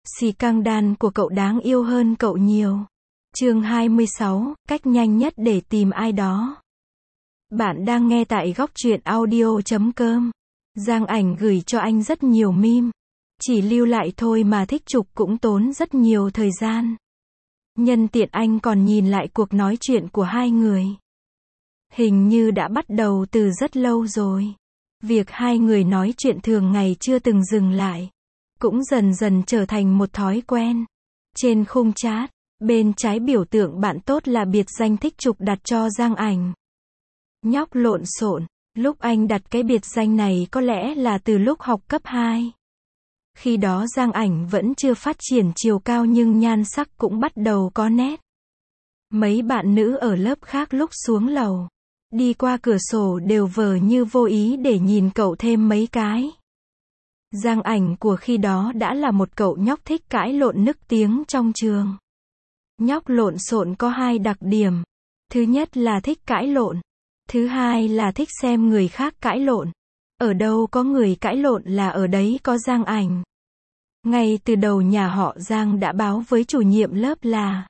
Xì căng đan của cậu đáng yêu hơn cậu nhiều. Chương 26, cách nhanh nhất để tìm ai đó. Bạn đang nghe tại góc truyện audio.com. Giang Ảnh gửi cho anh rất nhiều meme. Chỉ lưu lại thôi mà thích chụp cũng tốn rất nhiều thời gian. Nhân tiện anh còn nhìn lại cuộc nói chuyện của hai người. Hình như đã bắt đầu từ rất lâu rồi. Việc hai người nói chuyện thường ngày chưa từng dừng lại. Cũng dần dần trở thành một thói quen. Trên khung chat, bên trái biểu tượng bạn tốt là biệt danh thích chụp đặt cho Giang Ảnh. Nhóc lộn xộn, lúc anh đặt cái biệt danh này có lẽ là từ lúc học cấp 2. Khi đó Giang Ảnh vẫn chưa phát triển chiều cao nhưng nhan sắc cũng bắt đầu có nét. Mấy bạn nữ ở lớp khác lúc xuống lầu, đi qua cửa sổ đều vờ như vô ý để nhìn cậu thêm mấy cái. Giang Ảnh của khi đó đã là một cậu nhóc thích cãi lộn nức tiếng trong trường. Nhóc lộn xộn có hai đặc điểm. Thứ nhất là thích cãi lộn. Thứ hai là thích xem người khác cãi lộn. Ở đâu có người cãi lộn là ở đấy có Giang Ảnh. Ngay từ đầu nhà họ Giang đã báo với chủ nhiệm lớp là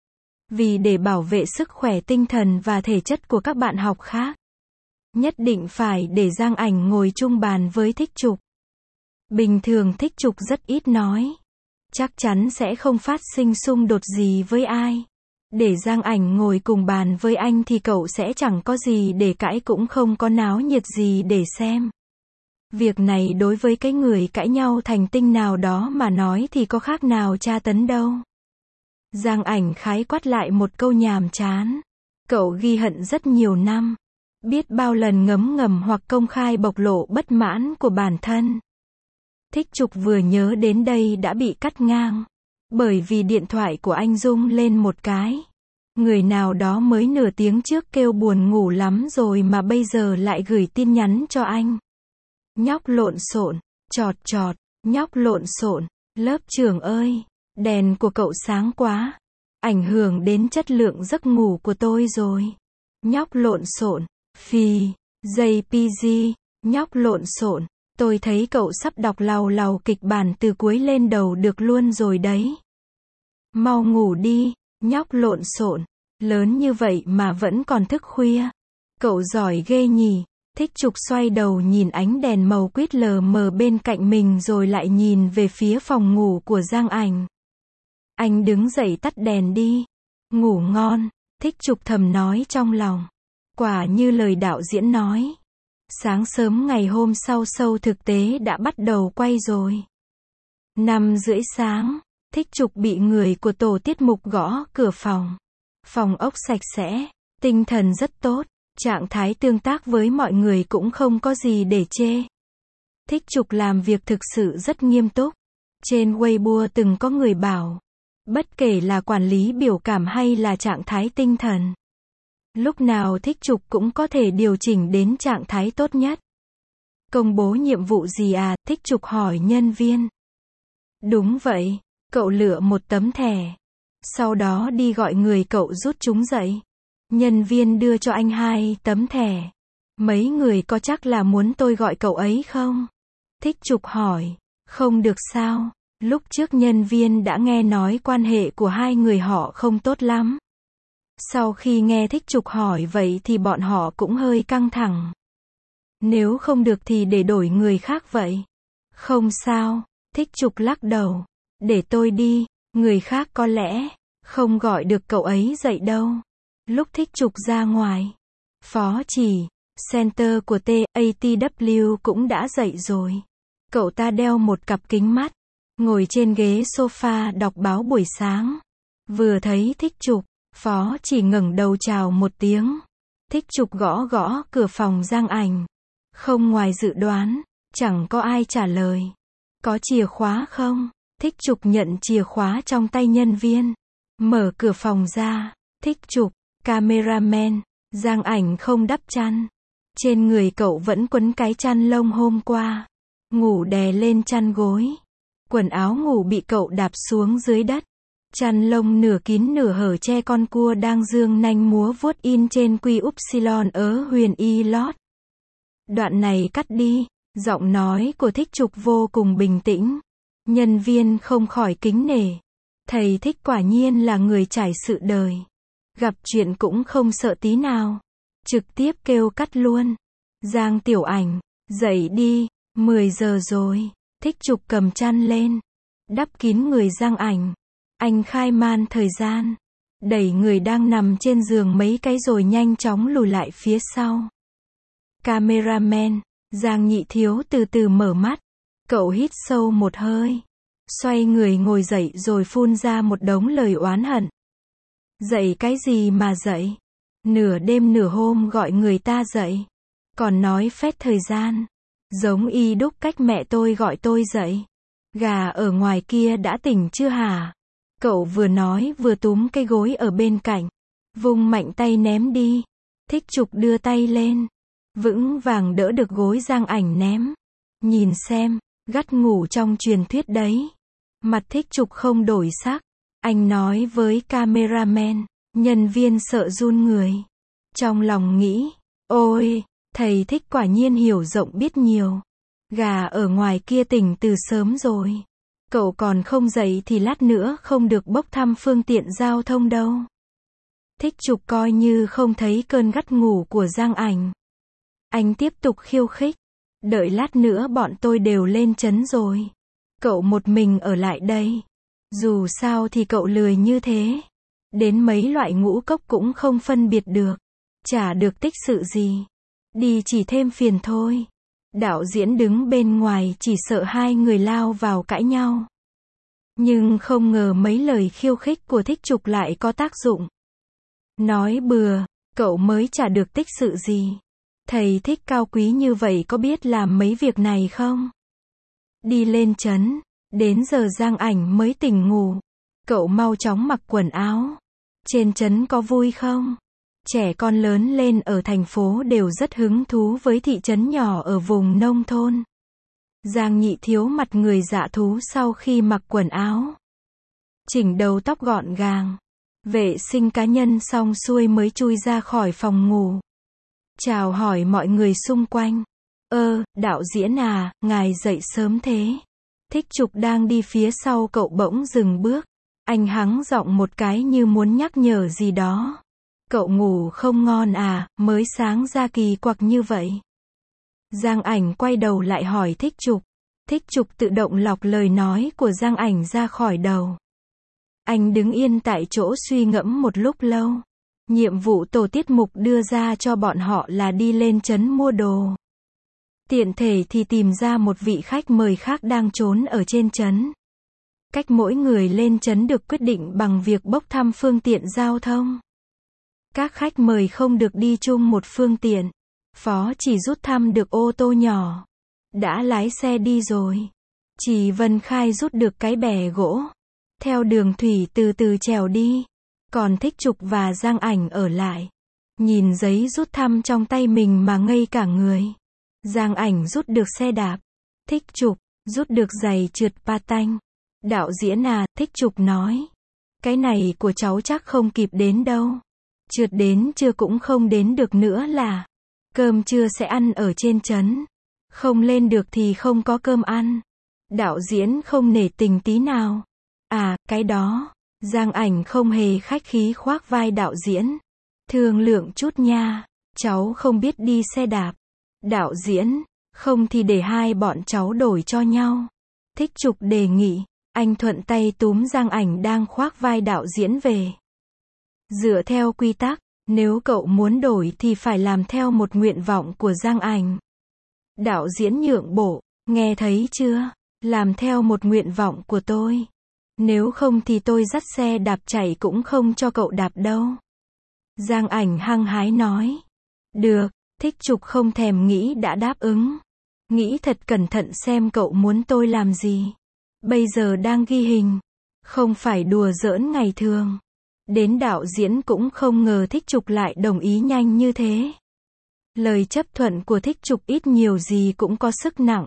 vì để bảo vệ sức khỏe tinh thần và thể chất của các bạn học khác, nhất định phải để Giang Ảnh ngồi chung bàn với thích chụp. Bình thường thích chụp rất ít nói. Chắc chắn sẽ không phát sinh xung đột gì với ai. Để Giang Ảnh ngồi cùng bàn với anh thì cậu sẽ chẳng có gì để cãi cũng không có náo nhiệt gì để xem. Việc này đối với cái người cãi nhau thành tinh nào đó mà nói thì có khác nào tra tấn đâu. Giang Ảnh khái quát lại một câu nhàm chán. Cậu ghi hận rất nhiều năm. Biết bao lần ngấm ngầm hoặc công khai bộc lộ bất mãn của bản thân. Thích chụp vừa nhớ đến đây đã bị cắt ngang. Bởi vì điện thoại của anh rung lên một cái. Người nào đó mới nửa tiếng trước kêu buồn ngủ lắm rồi mà bây giờ lại gửi tin nhắn cho anh. Nhóc lộn xộn, chọt chọt, nhóc lộn xộn, lớp trưởng ơi, đèn của cậu sáng quá. Ảnh hưởng đến chất lượng giấc ngủ của tôi rồi. Nhóc lộn xộn, phì, JPG, nhóc lộn xộn. Tôi thấy cậu sắp đọc làu làu kịch bản từ cuối lên đầu được luôn rồi đấy. Mau ngủ đi, nhóc lộn xộn, lớn như vậy mà vẫn còn thức khuya. Cậu giỏi ghê nhỉ. Thích chụp xoay đầu nhìn ánh đèn màu quýt lờ mờ bên cạnh mình rồi lại nhìn về phía phòng ngủ của Giang Ảnh. Anh đứng dậy tắt đèn đi. Ngủ ngon, thích chụp thầm nói trong lòng. Quả như lời đạo diễn nói. Sáng sớm ngày hôm sau show thực tế đã bắt đầu quay rồi. 5:30 sáng, thích chụp bị người của tổ tiết mục gõ cửa phòng. Phòng ốc sạch sẽ, tinh thần rất tốt, trạng thái tương tác với mọi người cũng không có gì để chê. Thích chụp làm việc thực sự rất nghiêm túc. Trên Weibo từng có người bảo, bất kể là quản lý biểu cảm hay là trạng thái tinh thần, lúc nào thích chụp cũng có thể điều chỉnh đến trạng thái tốt nhất. Công bố nhiệm vụ gì à? Thích chụp hỏi nhân viên. Đúng vậy, cậu lựa một tấm thẻ. Sau đó đi gọi người cậu rút chúng dậy. Nhân viên đưa cho anh 2 tấm thẻ. Mấy người có chắc là muốn tôi gọi cậu ấy không? Thích chụp hỏi. Không được sao? Lúc trước nhân viên đã nghe nói quan hệ của hai người họ không tốt lắm. Sau khi nghe thích chụp hỏi vậy thì bọn họ cũng hơi căng thẳng. Nếu không được thì để đổi người khác vậy. Không sao, thích chụp lắc đầu. Để tôi đi, người khác có lẽ không gọi được cậu ấy dậy đâu. Lúc thích chụp ra ngoài, phó chỉ, center của TATW cũng đã dậy rồi. Cậu ta đeo một cặp kính mắt, ngồi trên ghế sofa đọc báo buổi sáng. Vừa thấy thích chụp, phó chỉ ngẩng đầu chào một tiếng. Thích chụp gõ gõ cửa phòng Giang Ảnh. Không ngoài dự đoán, chẳng có ai trả lời. Có chìa khóa không? Thích chụp nhận chìa khóa trong tay nhân viên. Mở cửa phòng ra, thích chụp, cameraman, Giang Ảnh không đắp chăn. Trên người cậu vẫn quấn cái chăn lông hôm qua. Ngủ đè lên chăn gối. Quần áo ngủ bị cậu đạp xuống dưới đất. Chăn lông nửa kín nửa hở che con cua đang dương nanh múa vuốt in trên quy upsilon ớ huyền y lót. Đoạn này cắt đi. Giọng nói của thích chụp vô cùng bình tĩnh. Nhân viên không khỏi kính nể. Thầy Thích quả nhiên là người trải sự đời. Gặp chuyện cũng không sợ tí nào. Trực tiếp kêu cắt luôn. Giang Tiểu Ảnh, dậy đi, 10 giờ rồi. Thích Trục cầm chăn lên. Đắp kín người Giang Ảnh. Anh khai man thời gian. Đẩy người đang nằm trên giường mấy cái rồi nhanh chóng lùi lại phía sau. Cameraman, Giang Nhị Thiếu từ từ mở mắt. Cậu hít sâu một hơi. Xoay người ngồi dậy rồi phun ra một đống lời oán hận. Dậy cái gì mà dậy? Nửa đêm nửa hôm gọi người ta dậy. Còn nói phét thời gian. Giống y đúc cách mẹ tôi gọi tôi dậy. Gà ở ngoài kia đã tỉnh chưa hả? Cậu vừa nói vừa túm cái gối ở bên cạnh. Vung mạnh tay ném đi. Thích Trục đưa tay lên. Vững vàng đỡ được gối Giang Ảnh ném. Nhìn xem, gắt ngủ trong truyền thuyết đấy. Mặt Thích Trục không đổi sắc. Anh nói với cameraman. Nhân viên sợ run người. Trong lòng nghĩ, ôi, thầy Thích quả nhiên hiểu rộng biết nhiều. Gà ở ngoài kia tỉnh từ sớm rồi. Cậu còn không dậy thì lát nữa không được bốc thăm phương tiện giao thông đâu. Thích Trục coi như không thấy cơn gắt ngủ của Giang Ảnh. Anh tiếp tục khiêu khích. Đợi lát nữa bọn tôi đều lên trấn rồi. Cậu một mình ở lại đây. Dù sao thì cậu lười như thế. Đến mấy loại ngũ cốc cũng không phân biệt được. Chả được tích sự gì. Đi chỉ thêm phiền thôi. Đạo diễn đứng bên ngoài chỉ sợ hai người lao vào cãi nhau. Nhưng không ngờ mấy lời khiêu khích của Thích Trục lại có tác dụng. Nói bừa, cậu mới chả được tích sự gì. Thầy Thích cao quý như vậy có biết làm mấy việc này không? Đi lên trấn, đến giờ Giang Ảnh mới tỉnh ngủ. Cậu mau chóng mặc quần áo. Trên trấn có vui không? Trẻ con lớn lên ở thành phố đều rất hứng thú với thị trấn nhỏ ở vùng nông thôn. Giang Nhị Thiếu mặt người dạ thú sau khi mặc quần áo. Chỉnh đầu tóc gọn gàng. Vệ sinh cá nhân xong xuôi mới chui ra khỏi phòng ngủ. Chào hỏi mọi người xung quanh. Đạo diễn à, ngài dậy sớm thế. Thích Trục đang đi phía sau cậu bỗng dừng bước. Anh hắng giọng một cái như muốn nhắc nhở gì đó. Cậu ngủ không ngon à, mới sáng ra kỳ quặc như vậy. Giang Ảnh quay đầu lại hỏi Thích Trục. Thích Trục tự động lọc lời nói của Giang Ảnh ra khỏi đầu. Anh đứng yên tại chỗ suy ngẫm một lúc lâu. Nhiệm vụ tổ tiết mục đưa ra cho bọn họ là đi lên trấn mua đồ. Tiện thể thì tìm ra một vị khách mời khác đang trốn ở trên trấn. Cách mỗi người lên trấn được quyết định bằng việc bốc thăm phương tiện giao thông. Các khách mời không được đi chung một phương tiện. Phó chỉ rút thăm được ô tô nhỏ. Đã lái xe đi rồi. Chỉ Vân Khai rút được cái bè gỗ. Theo đường thủy từ từ trèo đi. Còn Thích Trục và Giang Ảnh ở lại. Nhìn giấy rút thăm trong tay mình mà ngây cả người. Giang Ảnh rút được xe đạp. Thích Trục rút được giày trượt patin. Đạo diễn à, Thích Trục nói. Cái này của cháu chắc không kịp đến đâu. Trượt đến chưa cũng không đến được nữa là. Cơm trưa sẽ ăn ở trên trấn. Không lên được thì không có cơm ăn. Đạo diễn không nể tình tí nào. À, cái đó. Giang Ảnh không hề khách khí khoác vai đạo diễn. Thương lượng chút nha. Cháu không biết đi xe đạp. Đạo diễn, không thì để hai bọn cháu đổi cho nhau. Thích Trục đề nghị. Anh thuận tay túm Giang Ảnh đang khoác vai đạo diễn về. Dựa theo quy tắc, nếu cậu muốn đổi thì phải làm theo một nguyện vọng của Giang Ảnh. Đạo diễn nhượng bộ, nghe thấy chưa? Làm theo một nguyện vọng của tôi. Nếu không thì tôi dắt xe đạp chạy cũng không cho cậu đạp đâu. Giang Ảnh hăng hái nói. Được, Thích Trục không thèm nghĩ đã đáp ứng. Nghĩ thật cẩn thận xem cậu muốn tôi làm gì. Bây giờ đang ghi hình. Không phải đùa giỡn ngày thường. Đến đạo diễn cũng không ngờ Thích Trục lại đồng ý nhanh như thế. Lời chấp thuận của Thích Trục ít nhiều gì cũng có sức nặng.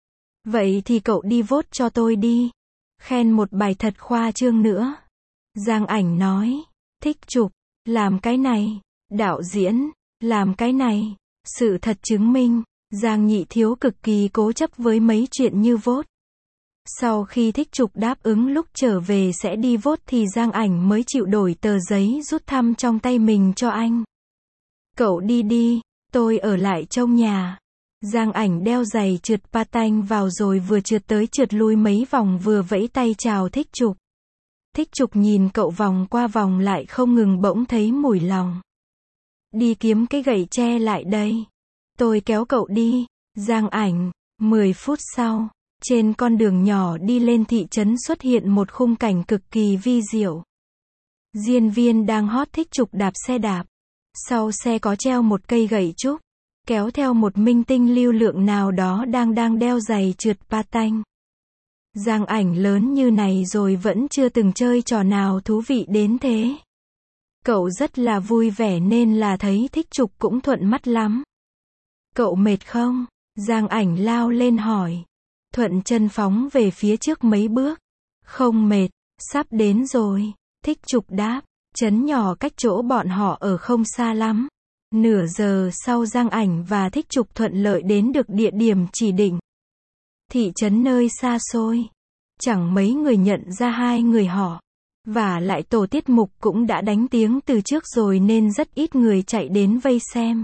Vậy thì cậu đi vote cho tôi đi. Khen một bài thật khoa trương nữa. Giang Ảnh nói. Thích Trục, làm cái này. Đạo diễn, làm cái này. Sự thật chứng minh, Giang Nhị Thiếu cực kỳ cố chấp với mấy chuyện như vote. Sau khi Thích Trục đáp ứng lúc trở về sẽ đi vote thì Giang Ảnh mới chịu đổi tờ giấy rút thăm trong tay mình cho anh. Cậu đi đi, tôi ở lại trông nhà. Giang Ảnh đeo giày trượt patin vào rồi vừa trượt tới trượt lui mấy vòng vừa vẫy tay chào Thích Trục. Thích Trục nhìn cậu vòng qua vòng lại không ngừng bỗng thấy mủi lòng. Đi kiếm cái gậy tre lại đây. Tôi kéo cậu đi. Giang Ảnh. 10 phút sau, trên con đường nhỏ đi lên thị trấn xuất hiện một khung cảnh cực kỳ vi diệu. Diên Viên đang hot Thích Trục đạp xe đạp. Sau xe có treo một cây gậy trúc, kéo theo một minh tinh lưu lượng nào đó đang đeo giày trượt patin. Giang Ảnh lớn như này rồi vẫn chưa từng chơi trò nào thú vị đến thế. Cậu rất là vui vẻ nên là thấy Thích Trục cũng thuận mắt lắm. Cậu mệt không? Giang Ảnh lao lên hỏi. Thuận chân phóng về phía trước mấy bước. Không mệt, sắp đến rồi. Thích Trục đáp. Trấn nhỏ cách chỗ bọn họ ở không xa lắm. Nửa giờ sau Giang Ảnh và Thích Trục thuận lợi đến được địa điểm chỉ định. Thị trấn nơi xa xôi. Chẳng mấy người nhận ra hai người họ. Và lại tổ tiết mục cũng đã đánh tiếng từ trước rồi nên rất ít người chạy đến vây xem.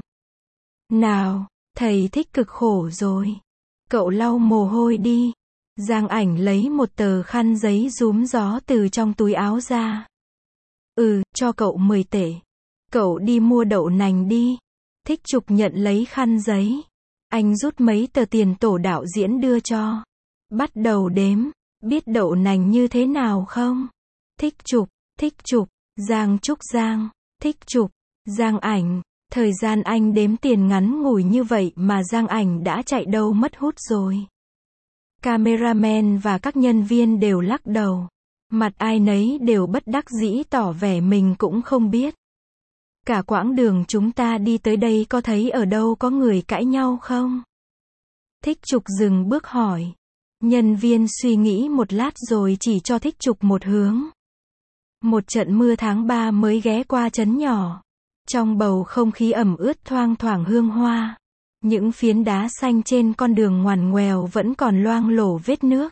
Nào, thầy Thích cực khổ rồi. Cậu lau mồ hôi đi. Giang Ảnh lấy một tờ khăn giấy rúm gió từ trong túi áo ra. Cho cậu 10 tệ. Cậu đi mua đậu nành đi. Thích Trục nhận lấy khăn giấy. Anh rút mấy tờ tiền tổ đạo diễn đưa cho. Bắt đầu đếm. Biết đậu nành như thế nào không? Thích Trục, Giang Trúc Giang, Thích Trục, Giang Ảnh. Thời gian anh đếm tiền ngắn ngủi như vậy mà Giang Ảnh đã chạy đâu mất hút rồi. Cameraman và các nhân viên đều lắc đầu. Mặt ai nấy đều bất đắc dĩ tỏ vẻ mình cũng không biết. Cả quãng đường chúng ta đi tới đây có thấy ở đâu có người cãi nhau không? Thích Trục dừng bước hỏi. Nhân viên suy nghĩ một lát rồi chỉ cho Thích Trục một hướng. Một trận mưa tháng 3 mới ghé qua trấn nhỏ. Trong bầu không khí ẩm ướt thoang thoảng hương hoa. Những phiến đá xanh trên con đường ngoằn ngoèo vẫn còn loang lổ vết nước.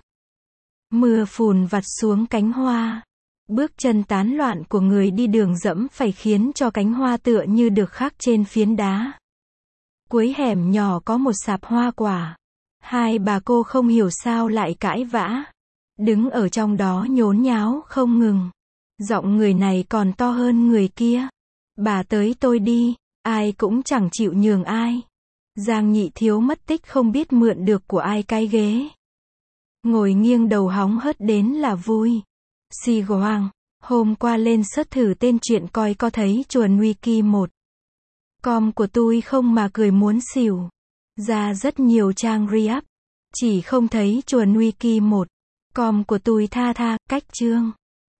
Mưa phùn vặt xuống cánh hoa. Bước chân tán loạn của người đi đường dẫm phải khiến cho cánh hoa tựa như được khắc trên phiến đá. Cuối hẻm nhỏ có một sạp hoa quả. Hai bà cô không hiểu sao lại cãi vã. Đứng ở trong đó nhốn nháo không ngừng. Giọng người này còn to hơn người kia. Bà tới tôi đi. Ai cũng chẳng chịu nhường ai. Giang Nhị Thiếu mất tích không biết mượn được của ai cái ghế. Ngồi nghiêng đầu hóng hớt đến là vui. Si Hoàng, hôm qua lên search thử tên chuyện coi có thấy chuồn wiki 1. Com của tôi không mà cười muốn xỉu. Ra rất nhiều trang re-up. Chỉ không thấy chuồn wiki 1. Com của tôi tha cách chương.